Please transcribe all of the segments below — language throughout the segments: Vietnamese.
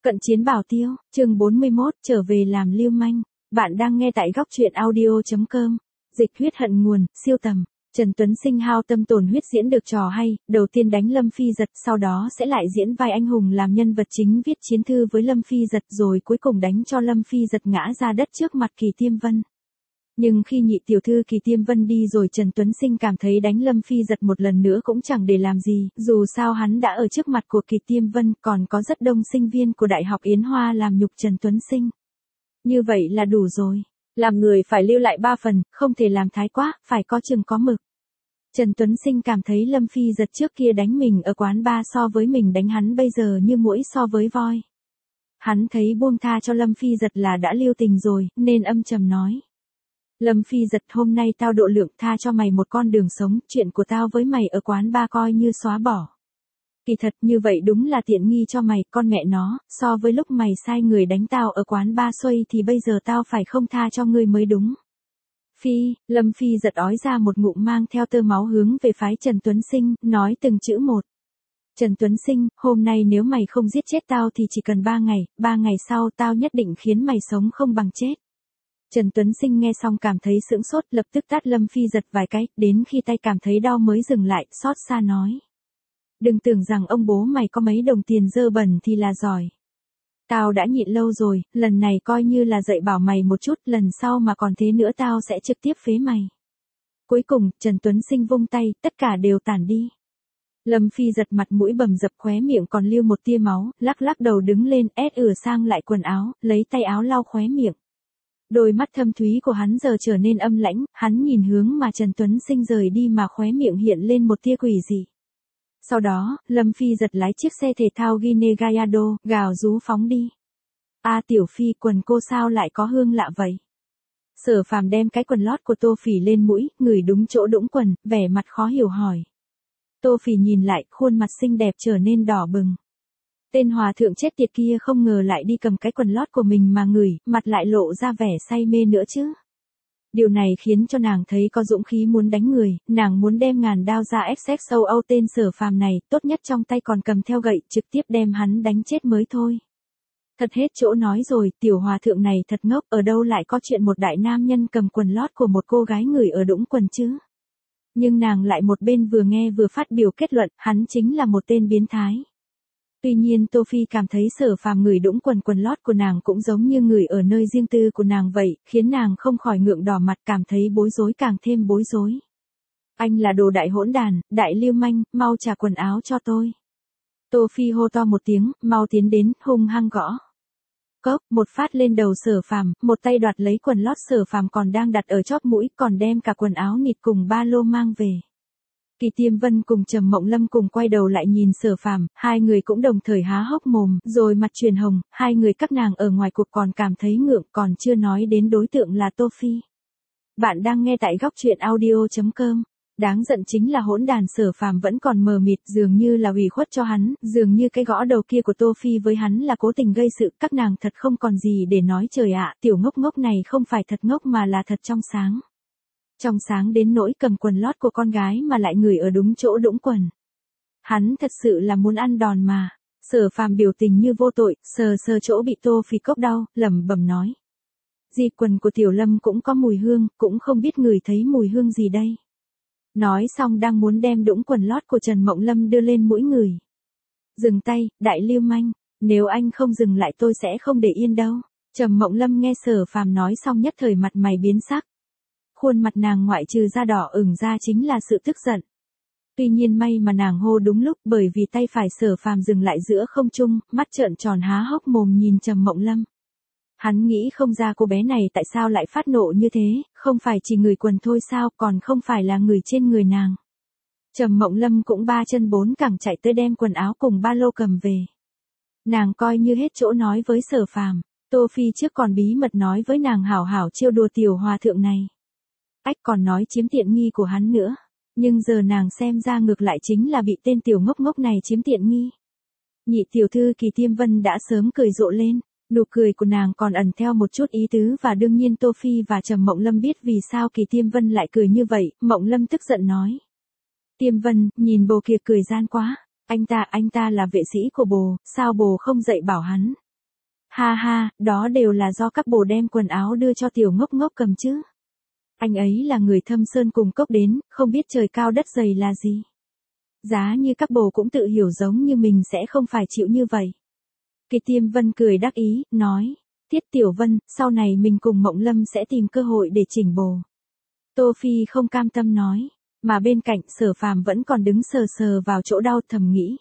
Cận chiến bảo tiêu, chương 41, trở về làm lưu manh. Bạn đang nghe tại góc truyện audio.com. Dịch huyết hận nguồn, siêu tầm. Trần Tuấn Sinh hao tâm tổn huyết diễn được trò hay, đầu tiên đánh Lâm Phi Giật, sau đó sẽ lại diễn vai anh hùng làm nhân vật chính viết chiến thư với Lâm Phi Giật, rồi cuối cùng đánh cho Lâm Phi Giật ngã ra đất trước mặt Kỳ Tiêm Vân. Nhưng khi nhị tiểu thư Kỳ Tiêm Vân đi rồi, Trần Tuấn Sinh cảm thấy đánh Lâm Phi Giật một lần nữa cũng chẳng để làm gì, dù sao hắn đã ở trước mặt của Kỳ Tiêm Vân, còn có rất đông sinh viên của Đại học Yến Hoa làm nhục Trần Tuấn Sinh. Như vậy là đủ rồi, làm người phải lưu lại 3 phần, không thể làm thái quá, phải có chừng có mực. Trần Tuấn Sinh cảm thấy Lâm Phi Giật trước kia đánh mình ở quán bar so với mình đánh hắn bây giờ như muỗi so với voi. Hắn thấy buông tha cho Lâm Phi Giật là đã lưu tình rồi, nên âm trầm nói. Lâm Phi Giật, hôm nay tao độ lượng tha cho mày một con đường sống, chuyện của tao với mày ở quán bar coi như xóa bỏ. Kỳ thật như vậy đúng là tiện nghi cho mày, con mẹ nó, so với lúc mày sai người đánh tao ở quán bar xuôi thì bây giờ tao phải không tha cho ngươi mới đúng. Phi, Lâm Phi Giật ói ra một ngụm mang theo tơ máu hướng về phái Trần Tuấn Sinh, nói từng chữ một. Trần Tuấn Sinh, hôm nay nếu mày không giết chết tao thì chỉ cần 3 ngày sau tao nhất định khiến mày sống không bằng chết. Trần Tuấn Sinh nghe xong cảm thấy sững sốt, lập tức tát Lâm Phi Giật vài cái, đến khi tay cảm thấy đau mới dừng lại, xót xa nói. Đừng tưởng rằng ông bố mày có mấy đồng tiền dơ bẩn thì là giỏi. Tao đã nhịn lâu rồi, lần này coi như là dạy bảo mày một chút, lần sau mà còn thế nữa tao sẽ trực tiếp phế mày. Cuối cùng, Trần Tuấn Sinh vung tay, tất cả đều tản đi. Lâm Phi Giật mặt mũi bầm dập, khóe miệng còn lưu một tia máu, lắc lắc đầu đứng lên, ửa sang lại quần áo, lấy tay áo lau khóe miệng. Đôi mắt thâm thúy của hắn giờ trở nên âm lãnh, hắn nhìn hướng mà Trần Tuấn Sinh rời đi mà khóe miệng hiện lên một tia quỷ dị. Sau đó, Lâm Phi Giật lái chiếc xe thể thao Guinea Gallardo, gào rú phóng đi. A Tiểu Phi, quần cô sao lại có hương lạ vậy? Sở Phàm đem cái quần lót của Tô Phỉ lên mũi, ngửi đúng chỗ đũng quần, vẻ mặt khó hiểu hỏi. Tô Phỉ nhìn lại, khuôn mặt xinh đẹp trở nên đỏ bừng. Tên hòa thượng chết tiệt kia không ngờ lại đi cầm cái quần lót của mình mà ngửi, mặt lại lộ ra vẻ say mê nữa chứ. Điều này khiến cho nàng thấy có dũng khí muốn đánh người, nàng muốn đem ngàn đao ra XX sâu âu tên Sở Phàm này, tốt nhất trong tay còn cầm theo gậy, trực tiếp đem hắn đánh chết mới thôi. Thật hết chỗ nói rồi, tiểu hòa thượng này thật ngốc, ở đâu lại có chuyện một đại nam nhân cầm quần lót của một cô gái ngửi ở đũng quần chứ. Nhưng nàng lại một bên vừa nghe vừa phát biểu kết luận, hắn chính là một tên biến thái. Tuy nhiên Tô Phi cảm thấy Sở Phàm ngửi đũng quần lót của nàng cũng giống như ngửi ở nơi riêng tư của nàng vậy, khiến nàng không khỏi ngượng đỏ mặt, cảm thấy bối rối càng thêm bối rối. Anh là đồ đại hỗn đàn, đại lưu manh, mau trả quần áo cho tôi. Tô Phi hô to một tiếng, mau tiến đến, hung hăng gõ. Cốc, một phát lên đầu Sở Phàm, một tay đoạt lấy quần lót Sở Phàm còn đang đặt ở chóp mũi, còn đem cả quần áo nịt cùng ba lô mang về. Kỳ Tiêm Vân cùng Trầm Mộng Lâm cùng quay đầu lại nhìn Sở Phàm, hai người cũng đồng thời há hốc mồm, rồi mặt chuyển hồng, hai người các nàng ở ngoài cuộc còn cảm thấy ngượng, còn chưa nói đến đối tượng là Tô Phi. Bạn đang nghe tại góc truyện audio.com. Đáng giận chính là hỗn đàn Sở Phàm vẫn còn mờ mịt, dường như là ủy khuất cho hắn, dường như cái gõ đầu kia của Tô Phi với hắn là cố tình gây sự, các nàng thật không còn gì để nói. Trời ạ, tiểu ngốc ngốc này không phải thật ngốc mà là thật trong sáng. Trong sáng đến nỗi cầm quần lót của con gái mà lại ngửi ở đúng chỗ đũng quần. Hắn thật sự là muốn ăn đòn mà. Sở Phàm biểu tình như vô tội, sờ chỗ bị Tô Phi cốc đau, lẩm bẩm nói. Di quần của Tiểu Lâm cũng có mùi hương, cũng không biết ngửi thấy mùi hương gì đây. Nói xong đang muốn đem đũng quần lót của Trần Mộng Lâm đưa lên mũi ngửi. Dừng tay, đại lưu manh, nếu anh không dừng lại tôi sẽ không để yên đâu. Trầm Mộng Lâm nghe Sở Phàm nói xong nhất thời mặt mày biến sắc. Khuôn mặt nàng ngoại trừ da đỏ ửng ra chính là sự tức giận. Tuy nhiên may mà nàng hô đúng lúc, bởi vì tay phải Sở Phàm dừng lại giữa không trung, mắt trợn tròn há hốc mồm nhìn Trầm Mộng Lâm. Hắn nghĩ không ra cô bé này tại sao lại phát nộ như thế, không phải chỉ ngửi quần thôi sao, còn không phải là người trên người nàng. Trầm Mộng Lâm cũng ba chân bốn cẳng chạy tới đem quần áo cùng ba lô cầm về. Nàng coi như hết chỗ nói với Sở Phàm, Tô Phi trước còn bí mật nói với nàng hảo hảo trêu đùa tiểu hòa thượng này. Ách còn nói chiếm tiện nghi của hắn nữa, nhưng giờ nàng xem ra ngược lại chính là bị tên tiểu ngốc ngốc này chiếm tiện nghi. Nhị tiểu thư Kỳ Tiêm Vân đã sớm cười rộ lên. Nụ cười của nàng còn ẩn theo một chút ý tứ và đương nhiên Tô Phi và Trầm Mộng Lâm biết vì sao Kỳ Tiêm Vân lại cười như vậy, Mộng Lâm tức giận nói. Tiêm Vân, nhìn bồ kia cười gian quá, anh ta là vệ sĩ của bồ, sao bồ không dạy bảo hắn, Ha ha, đó đều là do các bồ đem quần áo đưa cho tiểu ngốc ngốc cầm chứ. Anh ấy là người thâm sơn cùng cốc đến, không biết trời cao đất dày là gì. Giá như các bồ cũng tự hiểu giống như mình sẽ không phải chịu như vậy. Kỳ Tiêm Vân cười đắc ý, nói. Tiết Tiểu Vân, sau này mình cùng Mộng Lâm sẽ tìm cơ hội để chỉnh bồ. Tô Phi không cam tâm nói. Mà bên cạnh Sở Phàm vẫn còn đứng sờ sờ vào chỗ đau thầm nghĩ.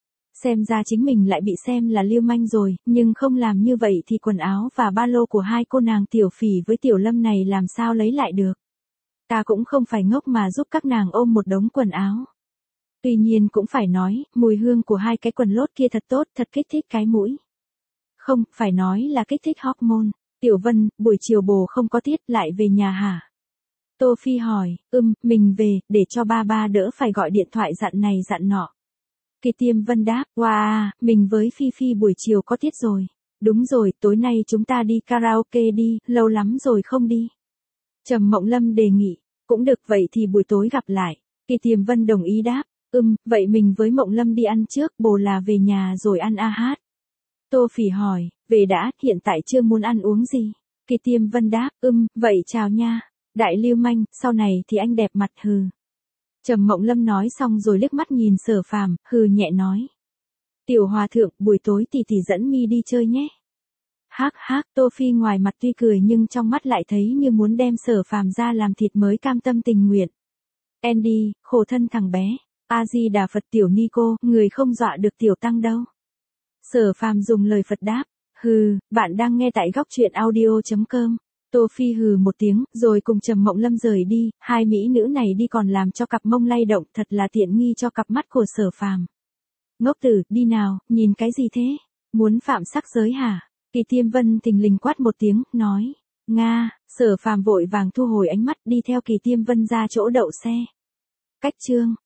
Xem ra chính mình lại bị xem là lưu manh rồi, nhưng không làm như vậy thì quần áo và ba lô của hai cô nàng Tiểu Phỉ với Tiểu Lâm này làm sao lấy lại được. Ta cũng không phải ngốc mà giúp các nàng ôm một đống quần áo. Tuy nhiên cũng phải nói, mùi hương của hai cái quần lót kia thật tốt, thật kích thích cái mũi. Không, phải nói là kích thích hormone. Tiểu Vân, buổi chiều bồ không có tiết lại về nhà hả? Tô Phi hỏi, mình về, để cho ba đỡ phải gọi điện thoại dặn này dặn nọ. Kỳ Tiêm Vân đáp, wow, mình với Phi Phi buổi chiều có tiết rồi. Đúng rồi, tối nay chúng ta đi karaoke đi, lâu lắm rồi không đi. Trầm Mộng Lâm đề nghị, cũng được vậy thì buổi tối gặp lại. Kỳ Tiêm Vân đồng ý đáp, vậy mình với Mộng Lâm đi ăn trước, bồ là về nhà rồi ăn hát. Tô Phỉ hỏi, về đã, hiện tại chưa muốn ăn uống gì. Kỳ Tiêm Vân đáp, vậy chào nha. Đại lưu manh, sau này thì anh đẹp mặt hừ. Trầm Mộng Lâm nói xong rồi liếc mắt nhìn Sở Phàm, hừ nhẹ nói. Tiểu Hòa thượng, buổi tối tỷ dẫn mi đi chơi nhé. Hắc hắc, Tô Phi ngoài mặt tuy cười nhưng trong mắt lại thấy như muốn đem Sở Phàm ra làm thịt mới cam tâm tình nguyện. Andy, khổ thân thằng bé. A-di-đà Phật tiểu ni cô, người không dọa được tiểu tăng đâu. Sở Phàm dùng lời Phật đáp, hừ, bạn đang nghe tại góc truyện audio.com. Tô Phi hừ một tiếng, rồi cùng Trầm Mộng Lâm rời đi, hai mỹ nữ này đi còn làm cho cặp mông lay động, thật là tiện nghi cho cặp mắt của Sở Phàm. Ngốc tử, đi nào, nhìn cái gì thế? Muốn phạm sắc giới hả? Kỳ Tiêm Vân thình lình quát một tiếng, nói. Nga, Sở Phàm vội vàng thu hồi ánh mắt đi theo Kỳ Tiêm Vân ra chỗ đậu xe. Cách chương